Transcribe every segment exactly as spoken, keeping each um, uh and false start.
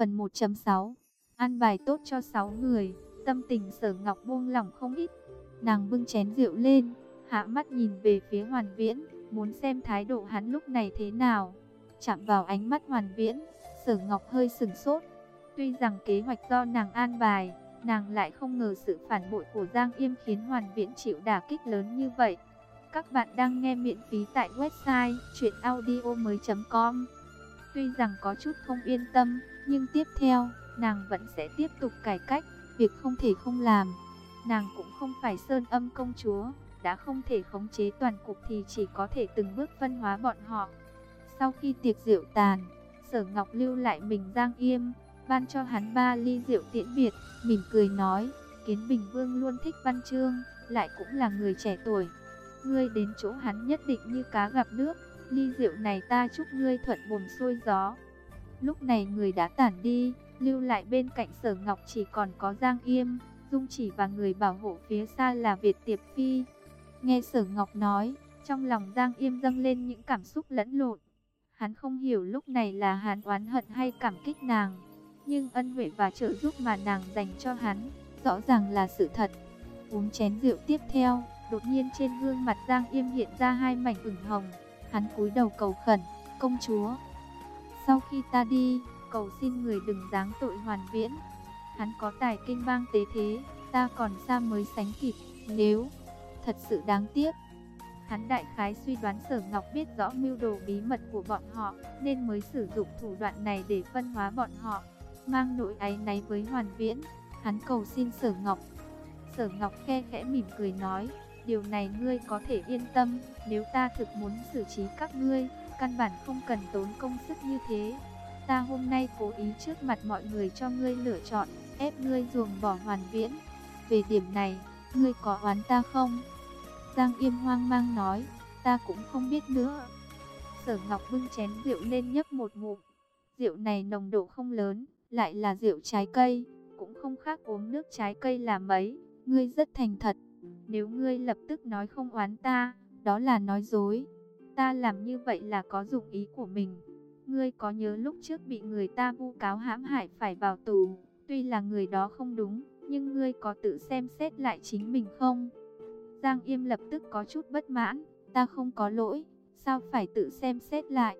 Phần một chấm sáu. Ăn bài tốt cho sáu người, tâm tình Sở Ngọc buông lỏng không ít. Nàng bưng chén rượu lên, hạ mắt nhìn về phía Hoàn Viễn, muốn xem thái độ hắn lúc này thế nào. Chạm vào ánh mắt Hoàn Viễn, Sở Ngọc hơi sừng sốt. Tuy rằng kế hoạch do nàng an bài, nàng lại không ngờ sự phản bội của Giang Yêm khiến Hoàn Viễn chịu đả kích lớn như vậy. Các bạn đang nghe miễn phí tại website truyện audio mới chấm com. Tuy rằng có chút không yên tâm, nhưng tiếp theo, nàng vẫn sẽ tiếp tục cải cách, việc không thể không làm. Nàng cũng không phải Sơn Âm công chúa, đã không thể khống chế toàn cục thì chỉ có thể từng bước phân hóa bọn họ. Sau khi tiệc rượu tàn, Sở Ngọc lưu lại mình Giang Yêm, ban cho hắn ba ly rượu tiễn biệt, mỉm cười nói, Kiến Bình Vương luôn thích văn chương, lại cũng là người trẻ tuổi. Ngươi đến chỗ hắn nhất định như cá gặp nước, ly rượu này ta chúc ngươi thuận buồm xuôi gió. Lúc này người đã tản đi, lưu lại bên cạnh Sở Ngọc chỉ còn có Giang Yêm, Dung Chỉ và người bảo hộ phía xa là Việt Tiệp Phi. Nghe Sở Ngọc nói, trong lòng Giang Yêm dâng lên những cảm xúc lẫn lộn. Hắn không hiểu lúc này là hắn oán hận hay cảm kích nàng, nhưng ân huệ và trợ giúp mà nàng dành cho hắn, rõ ràng là sự thật. Uống chén rượu tiếp theo, đột nhiên trên gương mặt Giang Yêm hiện ra hai mảnh ửng hồng. Hắn cúi đầu cầu khẩn, công chúa, sau khi ta đi, cầu xin người đừng giáng tội Hoàn Viễn. Hắn có tài kinh bang tế thế, ta còn xa mới sánh kịp. Nếu thật sự đáng tiếc. Hắn đại khái suy đoán Sở Ngọc biết rõ mưu đồ bí mật của bọn họ, nên mới sử dụng thủ đoạn này để phân hóa bọn họ. Mang nỗi áy náy với Hoàn Viễn, hắn cầu xin Sở Ngọc. Sở Ngọc khe khẽ mỉm cười nói, điều này ngươi có thể yên tâm, nếu ta thực muốn xử trí các ngươi, căn bản không cần tốn công sức như thế. Ta hôm nay cố ý trước mặt mọi người cho ngươi lựa chọn, ép ngươi ruồng bỏ Hoàn Viễn. Về điểm này, ngươi có oán ta không? Giang Yêm hoang mang nói, ta cũng không biết nữa. Sở Ngọc bưng chén rượu lên nhấp một ngụm. Rượu này nồng độ không lớn, lại là rượu trái cây, cũng không khác uống nước trái cây là mấy. Ngươi rất thành thật. Nếu ngươi lập tức nói không oán ta, đó là nói dối. Ta làm như vậy là có dụng ý của mình. Ngươi có nhớ lúc trước bị người ta vu cáo hãm hại phải vào tù, tuy là người đó không đúng, nhưng ngươi có tự xem xét lại chính mình không? Giang Yêm lập tức có chút bất mãn, ta không có lỗi, sao phải tự xem xét lại?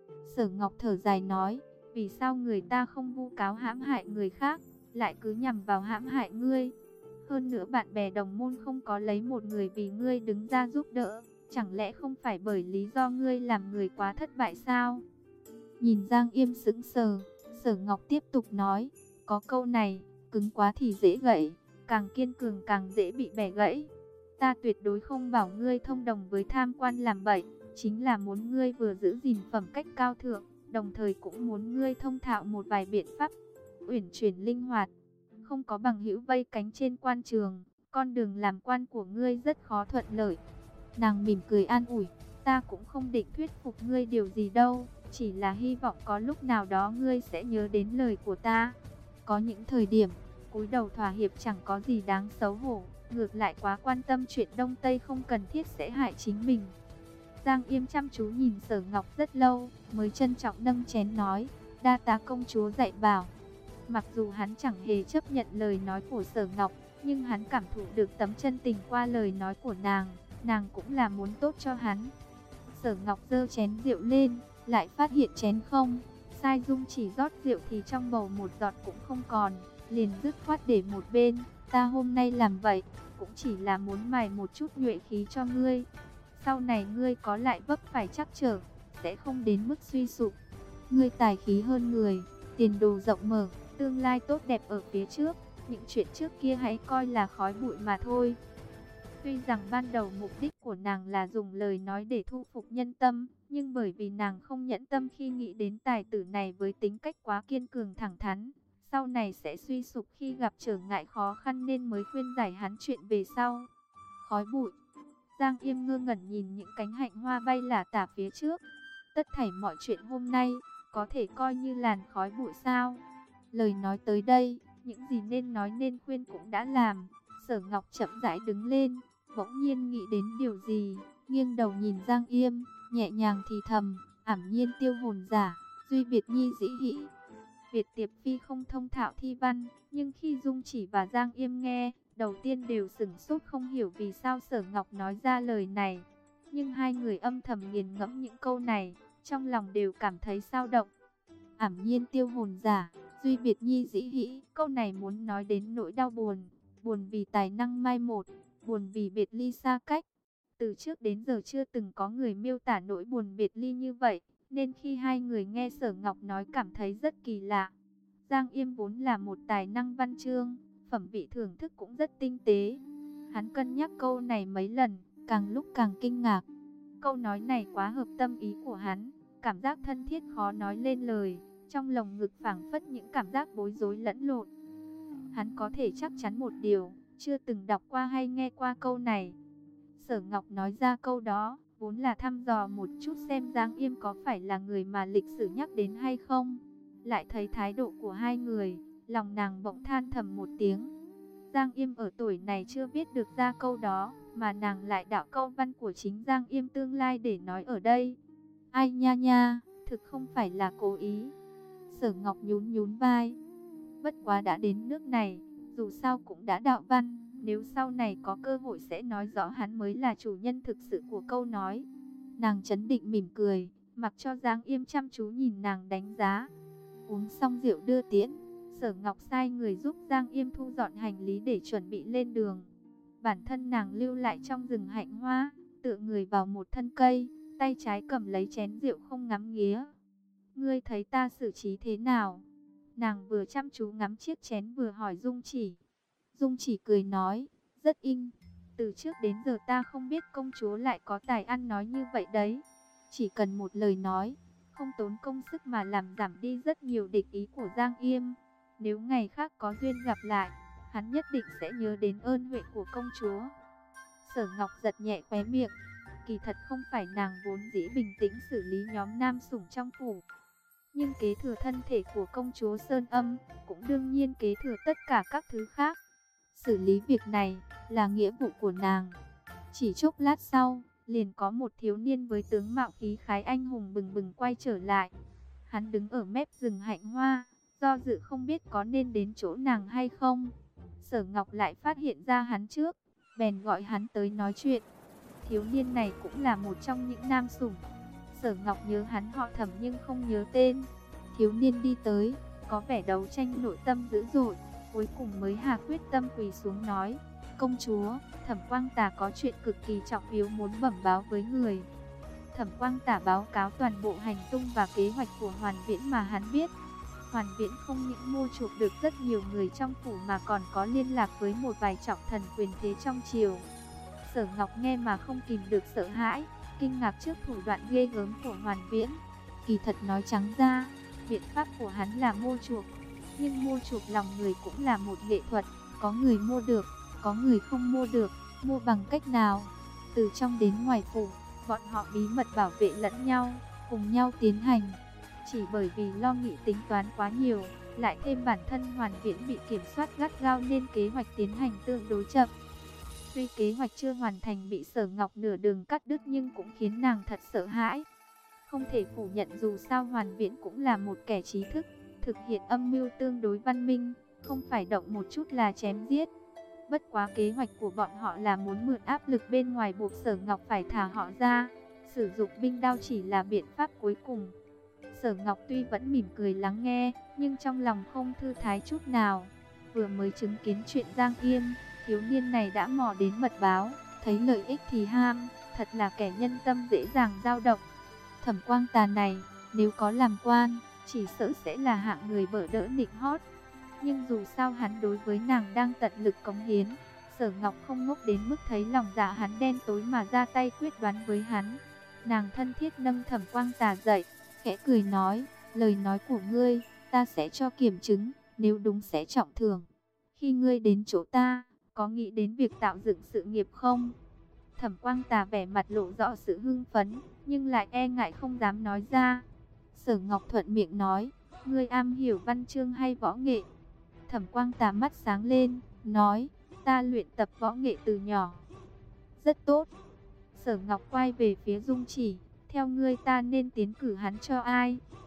Sở Ngọc thở dài nói, vì sao người ta không vu cáo hãm hại người khác, lại cứ nhằm vào hãm hại ngươi? Hơn nữa bạn bè đồng môn không có lấy một người vì ngươi đứng ra giúp đỡ, chẳng lẽ không phải bởi lý do ngươi làm người quá thất bại sao? Nhìn Giang Yêm sững sờ, Sở Ngọc tiếp tục nói, có câu này, cứng quá thì dễ gãy, càng kiên cường càng dễ bị bẻ gãy. Ta tuyệt đối không bảo ngươi thông đồng với tham quan làm bậy, chính là muốn ngươi vừa giữ gìn phẩm cách cao thượng, đồng thời cũng muốn ngươi thông thạo một vài biện pháp uyển chuyển linh hoạt. Không có bằng hữu vây cánh trên quan trường, con đường làm quan của ngươi rất khó thuận lợi. Nàng mỉm cười an ủi, ta cũng không định thuyết phục ngươi điều gì đâu, chỉ là hy vọng có lúc nào đó ngươi sẽ nhớ đến lời của ta. Có những thời điểm, cúi đầu thỏa hiệp chẳng có gì đáng xấu hổ, ngược lại quá quan tâm chuyện Đông Tây không cần thiết sẽ hại chính mình. Giang Yêm chăm chú nhìn Sở Ngọc rất lâu, mới trân trọng nâng chén nói, đa tá công chúa dạy bảo. Mặc dù hắn chẳng hề chấp nhận lời nói của Sở Ngọc, nhưng hắn cảm thụ được tấm chân tình qua lời nói của nàng, nàng cũng là muốn tốt cho hắn. Sở Ngọc giơ chén rượu lên, lại phát hiện chén không, sai Dung Chỉ rót rượu thì trong bầu một giọt cũng không còn, liền dứt khoát để một bên, ta hôm nay làm vậy, cũng chỉ là muốn mài một chút nhuệ khí cho ngươi. Sau này ngươi có lại vấp phải trắc trở, sẽ không đến mức suy sụp. Ngươi tài khí hơn người, tiền đồ rộng mở, tương lai tốt đẹp ở phía trước, những chuyện trước kia hãy coi là khói bụi mà thôi. Tuy rằng ban đầu mục đích của nàng là dùng lời nói để thu phục nhân tâm, nhưng bởi vì nàng không nhẫn tâm khi nghĩ đến tài tử này với tính cách quá kiên cường thẳng thắn, sau này sẽ suy sụp khi gặp trở ngại khó khăn nên mới khuyên giải hắn chuyện về sau. Khói bụi. Giang Yêm ngơ ngẩn nhìn những cánh hạnh hoa bay lả tả phía trước. Tất thảy mọi chuyện hôm nay, có thể coi như làn khói bụi sao? Lời nói tới đây, những gì nên nói nên khuyên cũng đã làm. Sở Ngọc chậm rãi đứng lên, bỗng nhiên nghĩ đến điều gì, nghiêng đầu nhìn Giang Yêm, nhẹ nhàng thì thầm, ảm nhiên tiêu hồn giả, duy biệt nhi dĩ hĩ. Việt Tiệp Phi không thông thạo thi văn, nhưng khi Dung Chỉ và Giang Yêm nghe, đầu tiên đều sửng sốt không hiểu vì sao Sở Ngọc nói ra lời này. Nhưng hai người âm thầm nghiền ngẫm những câu này, trong lòng đều cảm thấy sao động. Ảm nhiên tiêu hồn giả, duy biệt nhi dĩ hĩ, câu này muốn nói đến nỗi đau buồn, buồn vì tài năng mai một, buồn vì biệt ly xa cách. Từ trước đến giờ chưa từng có người miêu tả nỗi buồn biệt ly như vậy, nên khi hai người nghe Sở Ngọc nói cảm thấy rất kỳ lạ. Giang Yêm vốn là một tài năng văn chương, phẩm vị thưởng thức cũng rất tinh tế. Hắn cân nhắc câu này mấy lần, càng lúc càng kinh ngạc. Câu nói này quá hợp tâm ý của hắn, cảm giác thân thiết khó nói lên lời, trong lồng ngực phảng phất những cảm giác bối rối lẫn lộn. Hắn có thể chắc chắn một điều, chưa từng đọc qua hay nghe qua câu này. Sở Ngọc nói ra câu đó, vốn là thăm dò một chút xem Giang Yêm có phải là người mà lịch sử nhắc đến hay không. Lại thấy thái độ của hai người, lòng nàng bỗng than thầm một tiếng. Giang Yêm ở tuổi này chưa viết được ra câu đó, mà nàng lại đạo câu văn của chính Giang Yêm tương lai để nói ở đây. Ai nha nha, thực không phải là cố ý. Sở Ngọc nhún nhún vai. Bất quá đã đến nước này, dù sao cũng đã đạo văn, nếu sau này có cơ hội sẽ nói rõ hắn mới là chủ nhân thực sự của câu nói. Nàng trấn định mỉm cười, mặc cho Giang Yêm chăm chú nhìn nàng đánh giá. Uống xong rượu đưa tiễn, Sở Ngọc sai người giúp Giang Yêm thu dọn hành lý để chuẩn bị lên đường. Bản thân nàng lưu lại trong rừng hạnh hoa, tựa người vào một thân cây, tay trái cầm lấy chén rượu không ngắm nghía. Ngươi thấy ta xử trí thế nào? Nàng vừa chăm chú ngắm chiếc chén vừa hỏi Dung Chỉ. Dung Chỉ cười nói, rất in. Từ trước đến giờ ta không biết công chúa lại có tài ăn nói như vậy đấy. Chỉ cần một lời nói, không tốn công sức mà làm giảm đi rất nhiều địch ý của Giang Yêm. Nếu ngày khác có duyên gặp lại, hắn nhất định sẽ nhớ đến ơn huệ của công chúa. Sở Ngọc giật nhẹ khóe miệng. Kỳ thật không phải nàng vốn dĩ bình tĩnh xử lý nhóm nam sủng trong phủ, nhưng kế thừa thân thể của công chúa Sơn Âm, cũng đương nhiên kế thừa tất cả các thứ khác. Xử lý việc này là nghĩa vụ của nàng. Chỉ chốc lát sau, liền có một thiếu niên với tướng mạo khí khái anh hùng bừng bừng quay trở lại. Hắn đứng ở mép rừng hạnh hoa, do dự không biết có nên đến chỗ nàng hay không. Sở Ngọc lại phát hiện ra hắn trước, bèn gọi hắn tới nói chuyện. Thiếu niên này cũng là một trong những nam sủng. Sở Ngọc nhớ hắn họ Thẩm nhưng không nhớ tên. Thiếu niên đi tới, có vẻ đấu tranh nội tâm dữ dội, cuối cùng mới hạ quyết tâm quỳ xuống nói: "Công chúa, Thẩm Quang Tả có chuyện cực kỳ trọng yếu muốn bẩm báo với người." Thẩm Quang Tả báo cáo toàn bộ hành tung và kế hoạch của Hoàn Viễn mà hắn biết. Hoàn Viễn không những mua chuộc được rất nhiều người trong phủ mà còn có liên lạc với một vài trọng thần quyền thế trong triều. Sở Ngọc nghe mà không kìm được sợ hãi, kinh ngạc trước thủ đoạn ghê gớm của Hoàn Viễn. Kỳ thật nói trắng ra, biện pháp của hắn là mua chuộc, nhưng mua chuộc lòng người cũng là một nghệ thuật, có người mua được, có người không mua được, mua bằng cách nào? Từ trong đến ngoài phủ, bọn họ bí mật bảo vệ lẫn nhau, cùng nhau tiến hành. Chỉ bởi vì lo nghĩ tính toán quá nhiều, lại thêm bản thân Hoàn Viễn bị kiểm soát gắt gao nên kế hoạch tiến hành tương đối chậm. Tuy kế hoạch chưa hoàn thành bị Sở Ngọc nửa đường cắt đứt nhưng cũng khiến nàng thật sợ hãi. Không thể phủ nhận dù sao Hoàn Viễn cũng là một kẻ trí thức, thực hiện âm mưu tương đối văn minh, không phải động một chút là chém giết. Bất quá kế hoạch của bọn họ là muốn mượn áp lực bên ngoài buộc Sở Ngọc phải thả họ ra. Sử dụng binh đao chỉ là biện pháp cuối cùng. Sở Ngọc tuy vẫn mỉm cười lắng nghe, nhưng trong lòng không thư thái chút nào. Vừa mới chứng kiến chuyện Giang Yêm, thiếu niên này đã mò đến mật báo, thấy lợi ích thì ham, thật là kẻ nhân tâm dễ dàng dao động. Thẩm Quang Tà này, nếu có làm quan, chỉ sợ sẽ là hạng người bợ đỡ nịnh hót. Nhưng dù sao hắn đối với nàng đang tận lực cống hiến, Sở Ngọc không ngốc đến mức thấy lòng dạ hắn đen tối mà ra tay quyết đoán với hắn. Nàng thân thiết nâng Thẩm Quang Tà dậy, khẽ cười nói, lời nói của ngươi, ta sẽ cho kiểm chứng, nếu đúng sẽ trọng thưởng. Khi ngươi đến chỗ ta, có nghĩ đến việc tạo dựng sự nghiệp không? Thẩm Quang Tà vẻ mặt lộ rõ sự hưng phấn, nhưng lại e ngại không dám nói ra. Sở Ngọc thuận miệng nói, ngươi am hiểu văn chương hay võ nghệ? Thẩm Quang Tà mắt sáng lên, nói, ta luyện tập võ nghệ từ nhỏ. Rất tốt. Sở Ngọc quay về phía Dung Chỉ, theo ngươi ta nên tiến cử hắn cho ai?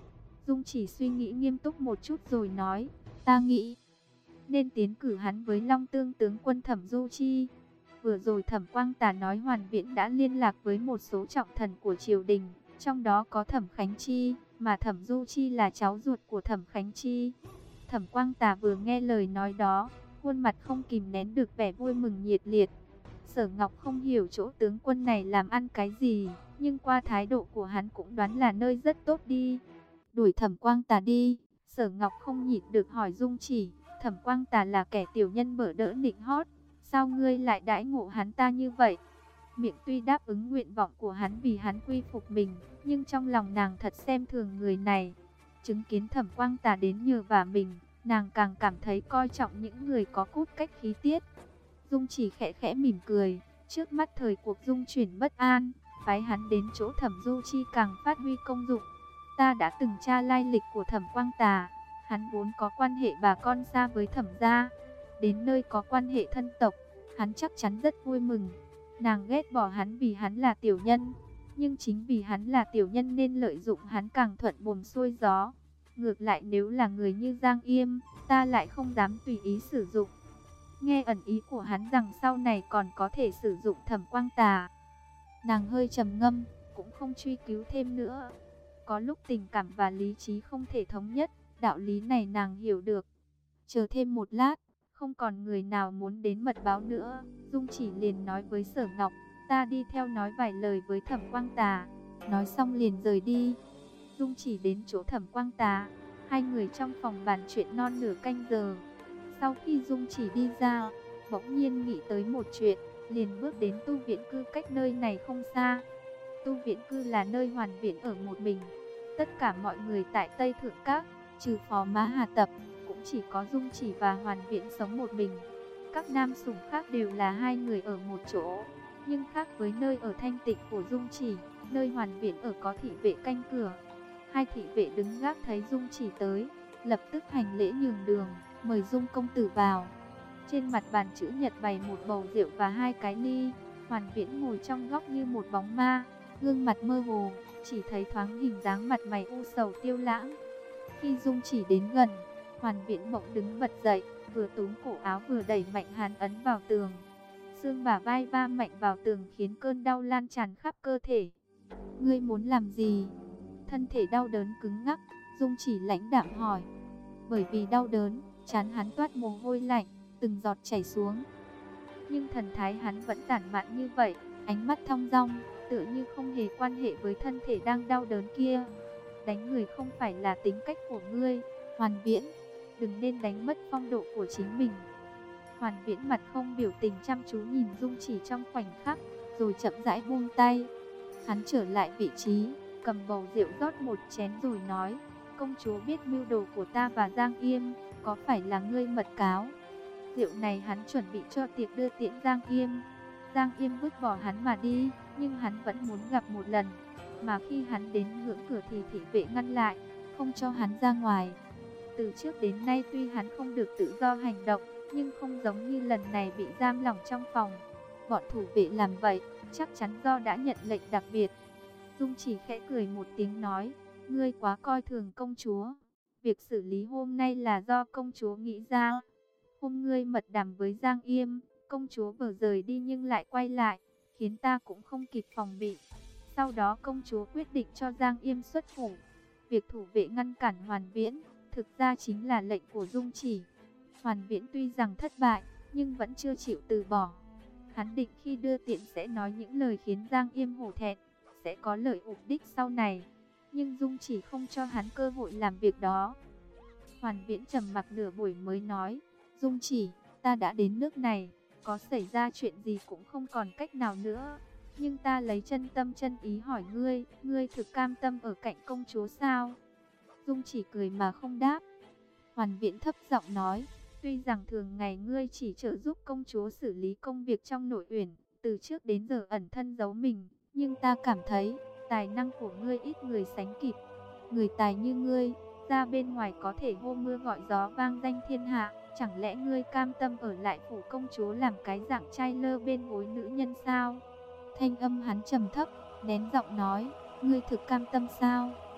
Dung Chỉ suy nghĩ nghiêm túc một chút rồi nói, ta nghĩ nên tiến cử hắn với Long Tương tướng quân Thẩm Du Chi. Vừa rồi Thẩm Quang Tà nói Hoàn Viễn đã liên lạc với một số trọng thần của triều đình, trong đó có Thẩm Khánh Chi, mà Thẩm Du Chi là cháu ruột của Thẩm Khánh Chi. Thẩm Quang Tà vừa nghe lời nói đó, khuôn mặt không kìm nén được vẻ vui mừng nhiệt liệt. Sở Ngọc không hiểu chỗ tướng quân này làm ăn cái gì, nhưng qua thái độ của hắn cũng đoán là nơi rất tốt đi. Đuổi Thẩm Quang Tà đi, Sở Ngọc không nhịn được hỏi Dung Chỉ, Thẩm Quang Tà là kẻ tiểu nhân bở đỡ nịnh hót, sao ngươi lại đãi ngộ hắn ta như vậy? Miệng tuy đáp ứng nguyện vọng của hắn vì hắn quy phục mình, nhưng trong lòng nàng thật xem thường người này. Chứng kiến Thẩm Quang Tà đến nhờ vả mình, nàng càng cảm thấy coi trọng những người có cốt cách khí tiết. Dung Chỉ khẽ khẽ mỉm cười, trước mắt thời cuộc dung chuyển bất an, phái hắn đến chỗ Thẩm Du Chi càng phát huy công dụng. Ta đã từng tra lai lịch của Thẩm Quang Tà, hắn vốn có quan hệ bà con xa với Thẩm gia, đến nơi có quan hệ thân tộc, hắn chắc chắn rất vui mừng. Nàng ghét bỏ hắn vì hắn là tiểu nhân, nhưng chính vì hắn là tiểu nhân nên lợi dụng hắn càng thuận buồm xuôi gió. Ngược lại nếu là người như Giang Yêm, ta lại không dám tùy ý sử dụng. Nghe ẩn ý của hắn rằng sau này còn có thể sử dụng Thẩm Quang Tà, nàng hơi trầm ngâm, cũng không truy cứu thêm nữa. Có lúc tình cảm và lý trí không thể thống nhất, đạo lý này nàng hiểu được. Chờ thêm một lát, không còn người nào muốn đến mật báo nữa, Dung Chỉ liền nói với Sở Ngọc, ta đi theo nói vài lời với Thẩm Quang Tà. Nói xong liền rời đi. Dung Chỉ đến chỗ Thẩm Quang Tà, hai người trong phòng bàn chuyện non nửa canh giờ. Sau khi Dung Chỉ đi ra, bỗng nhiên nghĩ tới một chuyện, liền bước đến tu viện cư cách nơi này không xa. Tu viện cư là nơi Hoàn Viễn ở một mình. Tất cả mọi người tại Tây Thượng Các, trừ Phó Mã Hà Tập, cũng chỉ có Dung Chỉ và Hoàn Viễn sống một mình. Các nam sủng khác đều là hai người ở một chỗ. Nhưng khác với nơi ở thanh tịnh của Dung Chỉ, nơi Hoàn Viễn ở có thị vệ canh cửa. Hai thị vệ đứng gác thấy Dung Chỉ tới, lập tức hành lễ nhường đường, mời Dung công tử vào. Trên mặt bàn chữ nhật bày một bầu rượu và hai cái ly. Hoàn Viễn ngồi trong góc như một bóng ma, gương mặt mơ hồ, chỉ thấy thoáng hình dáng mặt mày u sầu tiêu lãng. Khi Dung Chỉ đến gần, Hoàn Viễn bỗng đứng bật dậy, vừa túm cổ áo vừa đẩy mạnh hắn ấn vào tường. Xương bả vai va mạnh vào tường khiến cơn đau lan tràn khắp cơ thể. Ngươi muốn làm gì? Thân thể đau đớn cứng ngắc, Dung Chỉ lãnh đạm hỏi. Bởi vì đau đớn, trán hắn toát mồ hôi lạnh, từng giọt chảy xuống. Nhưng thần thái hắn vẫn tản mạn như vậy, ánh mắt thong dong, tựa như không hề quan hệ với thân thể đang đau đớn kia. Đánh người không phải là tính cách của ngươi, Hoàn Viễn, đừng nên đánh mất phong độ của chính mình. Hoàn Viễn mặt không biểu tình chăm chú nhìn Dung Chỉ trong khoảnh khắc, rồi chậm rãi buông tay. Hắn trở lại vị trí, cầm bầu rượu rót một chén rồi nói, công chúa biết mưu đồ của ta và Giang Yêm, có phải là ngươi mật cáo? Rượu này hắn chuẩn bị cho tiệc đưa tiễn Giang Yêm. Giang Yêm vứt bỏ hắn mà đi, nhưng hắn vẫn muốn gặp một lần. Mà khi hắn đến ngưỡng cửa thì thị vệ ngăn lại, không cho hắn ra ngoài. Từ trước đến nay tuy hắn không được tự do hành động, nhưng không giống như lần này bị giam lỏng trong phòng. Bọn thủ vệ làm vậy, chắc chắn do đã nhận lệnh đặc biệt. Dung Chỉ khẽ cười một tiếng nói, ngươi quá coi thường công chúa. Việc xử lý hôm nay là do công chúa nghĩ ra. Hôm ngươi mật đàm với Giang Yêm, công chúa vừa rời đi nhưng lại quay lại, khiến ta cũng không kịp phòng bị. Sau đó công chúa quyết định cho Giang Yêm xuất phủ. Việc thủ vệ ngăn cản Hoàn Viễn, thực ra chính là lệnh của Dung Chỉ. Hoàn Viễn tuy rằng thất bại, nhưng vẫn chưa chịu từ bỏ. Hắn định khi đưa tiễn sẽ nói những lời khiến Giang Yêm hổ thẹn, sẽ có lợi ích đích sau này. Nhưng Dung Chỉ không cho hắn cơ hội làm việc đó. Hoàn Viễn trầm mặc nửa buổi mới nói, Dung Chỉ, ta đã đến nước này, có xảy ra chuyện gì cũng không còn cách nào nữa. Nhưng ta lấy chân tâm chân ý hỏi ngươi, ngươi thực cam tâm ở cạnh công chúa sao? Dung Chỉ cười mà không đáp. Hoàn Viễn thấp giọng nói, tuy rằng thường ngày ngươi chỉ trợ giúp công chúa xử lý công việc trong nội uyển, từ trước đến giờ ẩn thân giấu mình, nhưng ta cảm thấy tài năng của ngươi ít người sánh kịp. Người tài như ngươi, ra bên ngoài có thể hô mưa gọi gió vang danh thiên hạ, chẳng lẽ ngươi cam tâm ở lại phủ công chúa làm cái dạng trai lơ bên gối nữ nhân sao? Thanh âm hắn trầm thấp, nén giọng nói, ngươi thực cam tâm sao?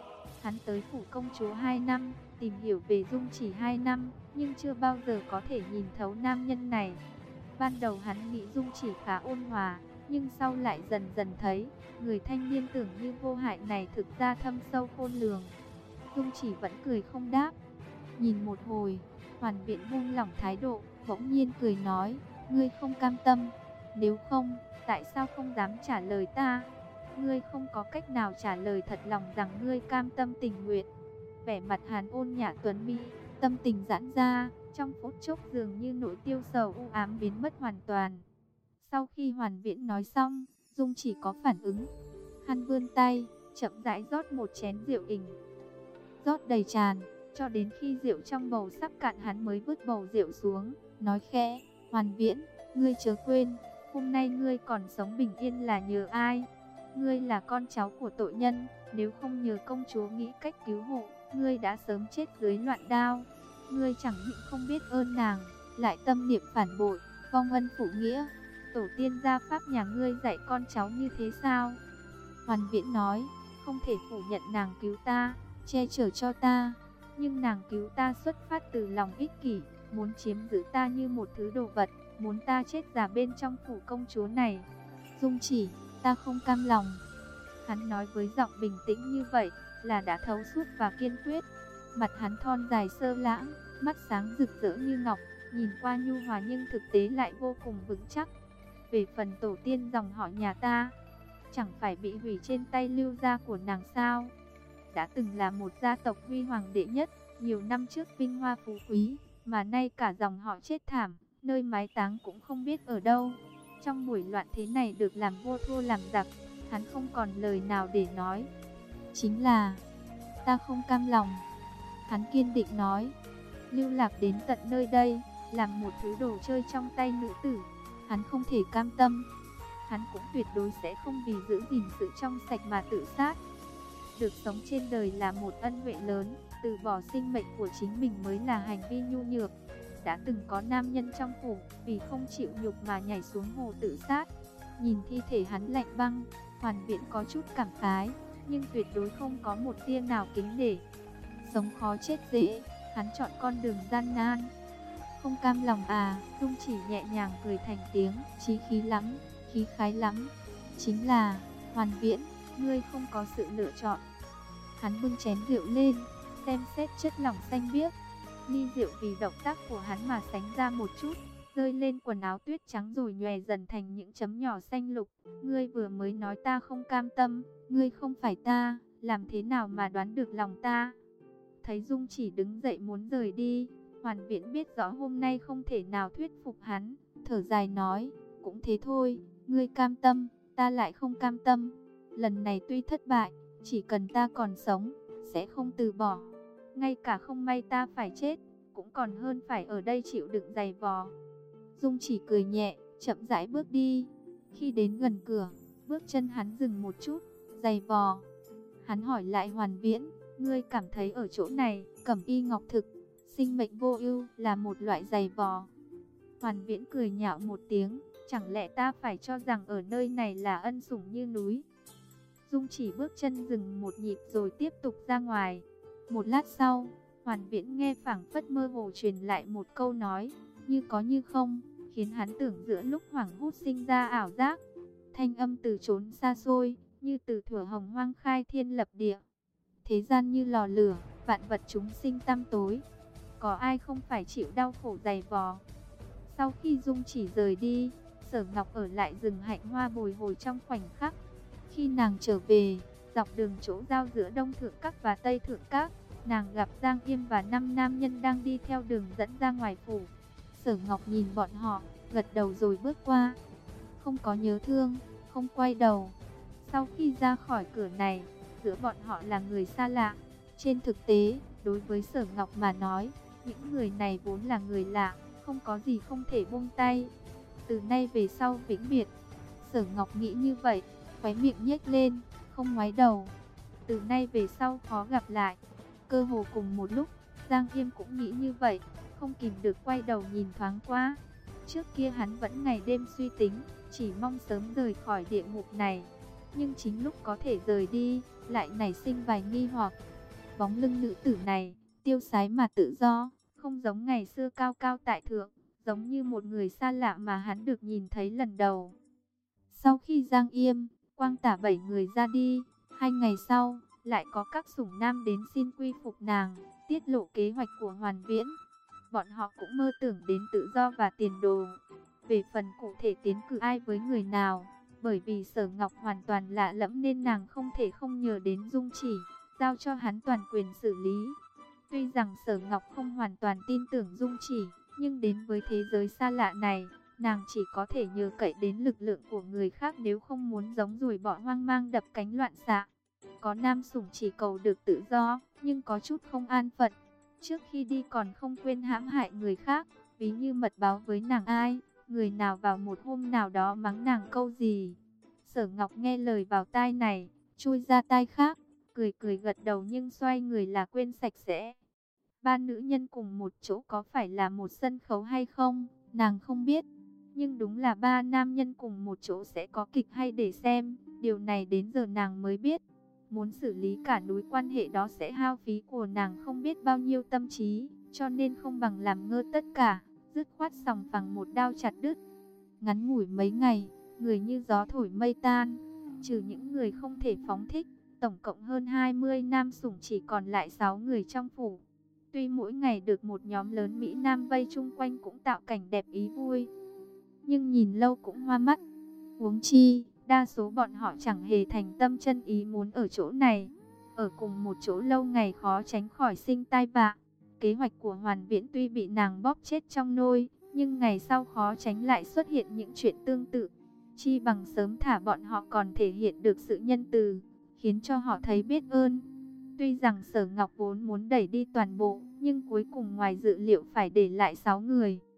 Hắn tới phủ công chúa hai năm, tìm hiểu về Dung Chỉ hai năm, nhưng chưa bao giờ có thể nhìn thấu nam nhân này. Ban đầu hắn nghĩ Dung Chỉ khá ôn hòa, nhưng sau lại dần dần thấy, người thanh niên tưởng như vô hại này thực ra thâm sâu khôn lường. Dung Chỉ vẫn cười không đáp. Nhìn một hồi, Hoàn Viễn buông lỏng thái độ, bỗng nhiên cười nói, ngươi không cam tâm, nếu không, tại sao không dám trả lời ta? Ngươi không có cách nào trả lời thật lòng rằng ngươi cam tâm tình nguyện. Vẻ mặt Hàn ôn nhã tuấn mỹ, tâm tình giãn ra, trong phút chốc dường như nỗi tiêu sầu u ám biến mất hoàn toàn. Sau khi Hoàn Viễn nói xong, Dung Chỉ có phản ứng. Hắn vươn tay, chậm rãi rót một chén rượu ỉnh. Rót đầy tràn, cho đến khi rượu trong bầu sắp cạn hắn mới vứt bầu rượu xuống, nói khẽ, Hoàn Viễn, ngươi chớ quên, hôm nay ngươi còn sống bình yên là nhờ ai? Ngươi là con cháu của tội nhân, nếu không nhờ công chúa nghĩ cách cứu hộ, ngươi đã sớm chết dưới loạn đao. Ngươi chẳng những không biết ơn nàng, lại tâm niệm phản bội, vong ân phụ nghĩa. Tổ tiên gia pháp nhà ngươi dạy con cháu như thế sao? Hoàn Viễn nói, không thể phủ nhận nàng cứu ta, che chở cho ta, nhưng nàng cứu ta xuất phát từ lòng ích kỷ, muốn chiếm giữ ta như một thứ đồ vật, muốn ta chết già bên trong phủ công chúa này. Dung Chỉ, ta không cam lòng. Hắn nói với giọng bình tĩnh như vậy, là đã thấu suốt và kiên quyết. Mặt hắn thon dài sơ lãng, mắt sáng rực rỡ như ngọc, nhìn qua nhu hòa nhưng thực tế lại vô cùng vững chắc. Về phần tổ tiên dòng họ nhà ta, chẳng phải bị hủy trên tay Lưu gia của nàng sao? Đã từng là một gia tộc huy hoàng đệ nhất, nhiều năm trước vinh hoa phú quý, mà nay cả dòng họ chết thảm, nơi mái táng cũng không biết ở đâu. Trong buổi loạn thế này được làm vua thua làm giặc, hắn không còn lời nào để nói. Chính là, ta không cam lòng. Hắn kiên định nói, lưu lạc đến tận nơi đây, làm một thứ đồ chơi trong tay nữ tử, hắn không thể cam tâm. Hắn cũng tuyệt đối sẽ không vì giữ gìn sự trong sạch mà tự sát. Được sống trên đời là một ân huệ lớn, từ bỏ sinh mệnh của chính mình mới là hành vi nhu nhược. Đã từng có nam nhân trong phủ, vì không chịu nhục mà nhảy xuống hồ tự sát. Nhìn thi thể hắn lạnh băng, Hoàn Viễn có chút cảm khái, nhưng tuyệt đối không có một tia nào kính nể. Sống khó chết dễ, hắn chọn con đường gian nan. Không cam lòng à? Dung Chỉ nhẹ nhàng cười thành tiếng, chí khí lắm, khí khái lắm. Chính là, Hoàn Viễn, ngươi không có sự lựa chọn. Hắn bưng chén rượu lên, xem xét chất lỏng xanh biếc. Ly rượu vì động tác của hắn mà sánh ra một chút, rơi lên quần áo tuyết trắng rồi nhòe dần thành những chấm nhỏ xanh lục. Ngươi vừa mới nói ta không cam tâm, ngươi không phải ta, làm thế nào mà đoán được lòng ta? Thấy Dung Chỉ đứng dậy muốn rời đi, Hoàn Viễn biết rõ hôm nay không thể nào thuyết phục hắn, thở dài nói, cũng thế thôi, ngươi cam tâm, ta lại không cam tâm. Lần này tuy thất bại, chỉ cần ta còn sống, sẽ không từ bỏ. Ngay cả không may ta phải chết, cũng còn hơn phải ở đây chịu đựng giày vò. Dung Chỉ cười nhẹ, chậm rãi bước đi. Khi đến gần cửa, bước chân hắn dừng một chút, giày vò. Hắn hỏi lại Hoàn Viễn, ngươi cảm thấy ở chỗ này, cẩm y ngọc thực, sinh mệnh vô ưu là một loại giày vò? Hoàn Viễn cười nhạo một tiếng, chẳng lẽ ta phải cho rằng ở nơi này là ân sủng như núi? Dung Chỉ bước chân dừng một nhịp rồi tiếp tục ra ngoài. Một lát sau, Hoàn Viễn nghe phảng phất mơ hồ truyền lại một câu nói, như có như không, khiến hắn tưởng giữa lúc hoảng hốt sinh ra ảo giác. Thanh âm từ chốn xa xôi, như từ thuở hồng hoang khai thiên lập địa. Thế gian như lò lửa, vạn vật chúng sinh tăm tối. Có ai không phải chịu đau khổ dày vò? Sau khi Dung Chỉ rời đi, Sở Ngọc ở lại rừng hạnh hoa bồi hồi trong khoảnh khắc. Khi nàng trở về, dọc đường chỗ giao giữa Đông Thượng Các và Tây Thượng Các, nàng gặp Giang Yêm và năm nam nhân đang đi theo đường dẫn ra ngoài phủ. Sở Ngọc nhìn bọn họ, gật đầu rồi bước qua. Không có nhớ thương, không quay đầu. Sau khi ra khỏi cửa này, giữa bọn họ là người xa lạ. Trên thực tế, đối với Sở Ngọc mà nói, những người này vốn là người lạ, không có gì không thể buông tay. Từ nay về sau vĩnh biệt. Sở Ngọc nghĩ như vậy, khóe miệng nhếch lên, không ngoái đầu. Từ nay về sau khó gặp lại. Cơ hồ cùng một lúc, Giang Yêm cũng nghĩ như vậy, không kìm được quay đầu nhìn thoáng qua. Trước kia hắn vẫn ngày đêm suy tính, chỉ mong sớm rời khỏi địa ngục này. Nhưng chính lúc có thể rời đi, lại nảy sinh vài nghi hoặc. Bóng lưng nữ tử này, tiêu sái mà tự do, không giống ngày xưa cao cao tại thượng, giống như một người xa lạ mà hắn được nhìn thấy lần đầu. Sau khi Giang Yêm, Quang Tả bảy người ra đi, hai ngày sau, lại có các sủng nam đến xin quy phục nàng, tiết lộ kế hoạch của Hoàn Viễn. Bọn họ cũng mơ tưởng đến tự do và tiền đồ. Về phần cụ thể tiến cử ai với người nào, bởi vì Sở Ngọc hoàn toàn lạ lẫm nên nàng không thể không nhờ đến Dung Chỉ, giao cho hắn toàn quyền xử lý. Tuy rằng Sở Ngọc không hoàn toàn tin tưởng Dung Chỉ, nhưng đến với thế giới xa lạ này, nàng chỉ có thể nhờ cậy đến lực lượng của người khác nếu không muốn giống ruồi bọ hoang mang đập cánh loạn xạ. Có nam sủng chỉ cầu được tự do, nhưng có chút không an phận. Trước khi đi còn không quên hãm hại người khác, ví như mật báo với nàng ai, người nào vào một hôm nào đó mắng nàng câu gì. Sở Ngọc nghe lời vào tai này, chui ra tai khác, cười cười gật đầu nhưng xoay người là quên sạch sẽ. Ba nữ nhân cùng một chỗ có phải là một sân khấu hay không, nàng không biết. Nhưng đúng là ba nam nhân cùng một chỗ sẽ có kịch hay để xem, điều này đến giờ nàng mới biết. Muốn xử lý cả núi quan hệ đó sẽ hao phí của nàng không biết bao nhiêu tâm trí, cho nên không bằng làm ngơ tất cả, dứt khoát sòng phẳng một đao chặt đứt. Ngắn ngủi mấy ngày, người như gió thổi mây tan, trừ những người không thể phóng thích, tổng cộng hơn hai mươi nam sủng chỉ còn lại sáu người trong phủ. Tuy mỗi ngày được một nhóm lớn Mỹ Nam vây chung quanh cũng tạo cảnh đẹp ý vui, nhưng nhìn lâu cũng hoa mắt. Huống chi, đa số bọn họ chẳng hề thành tâm chân ý muốn ở chỗ này. Ở cùng một chỗ lâu ngày khó tránh khỏi sinh tai vạ. Kế hoạch của Hoàn Viễn tuy bị nàng bóp chết trong nôi, nhưng ngày sau khó tránh lại xuất hiện những chuyện tương tự. Chi bằng sớm thả bọn họ còn thể hiện được sự nhân từ, khiến cho họ thấy biết ơn. Tuy rằng Sở Ngọc vốn muốn đẩy đi toàn bộ, nhưng cuối cùng ngoài dự liệu phải để lại sáu người.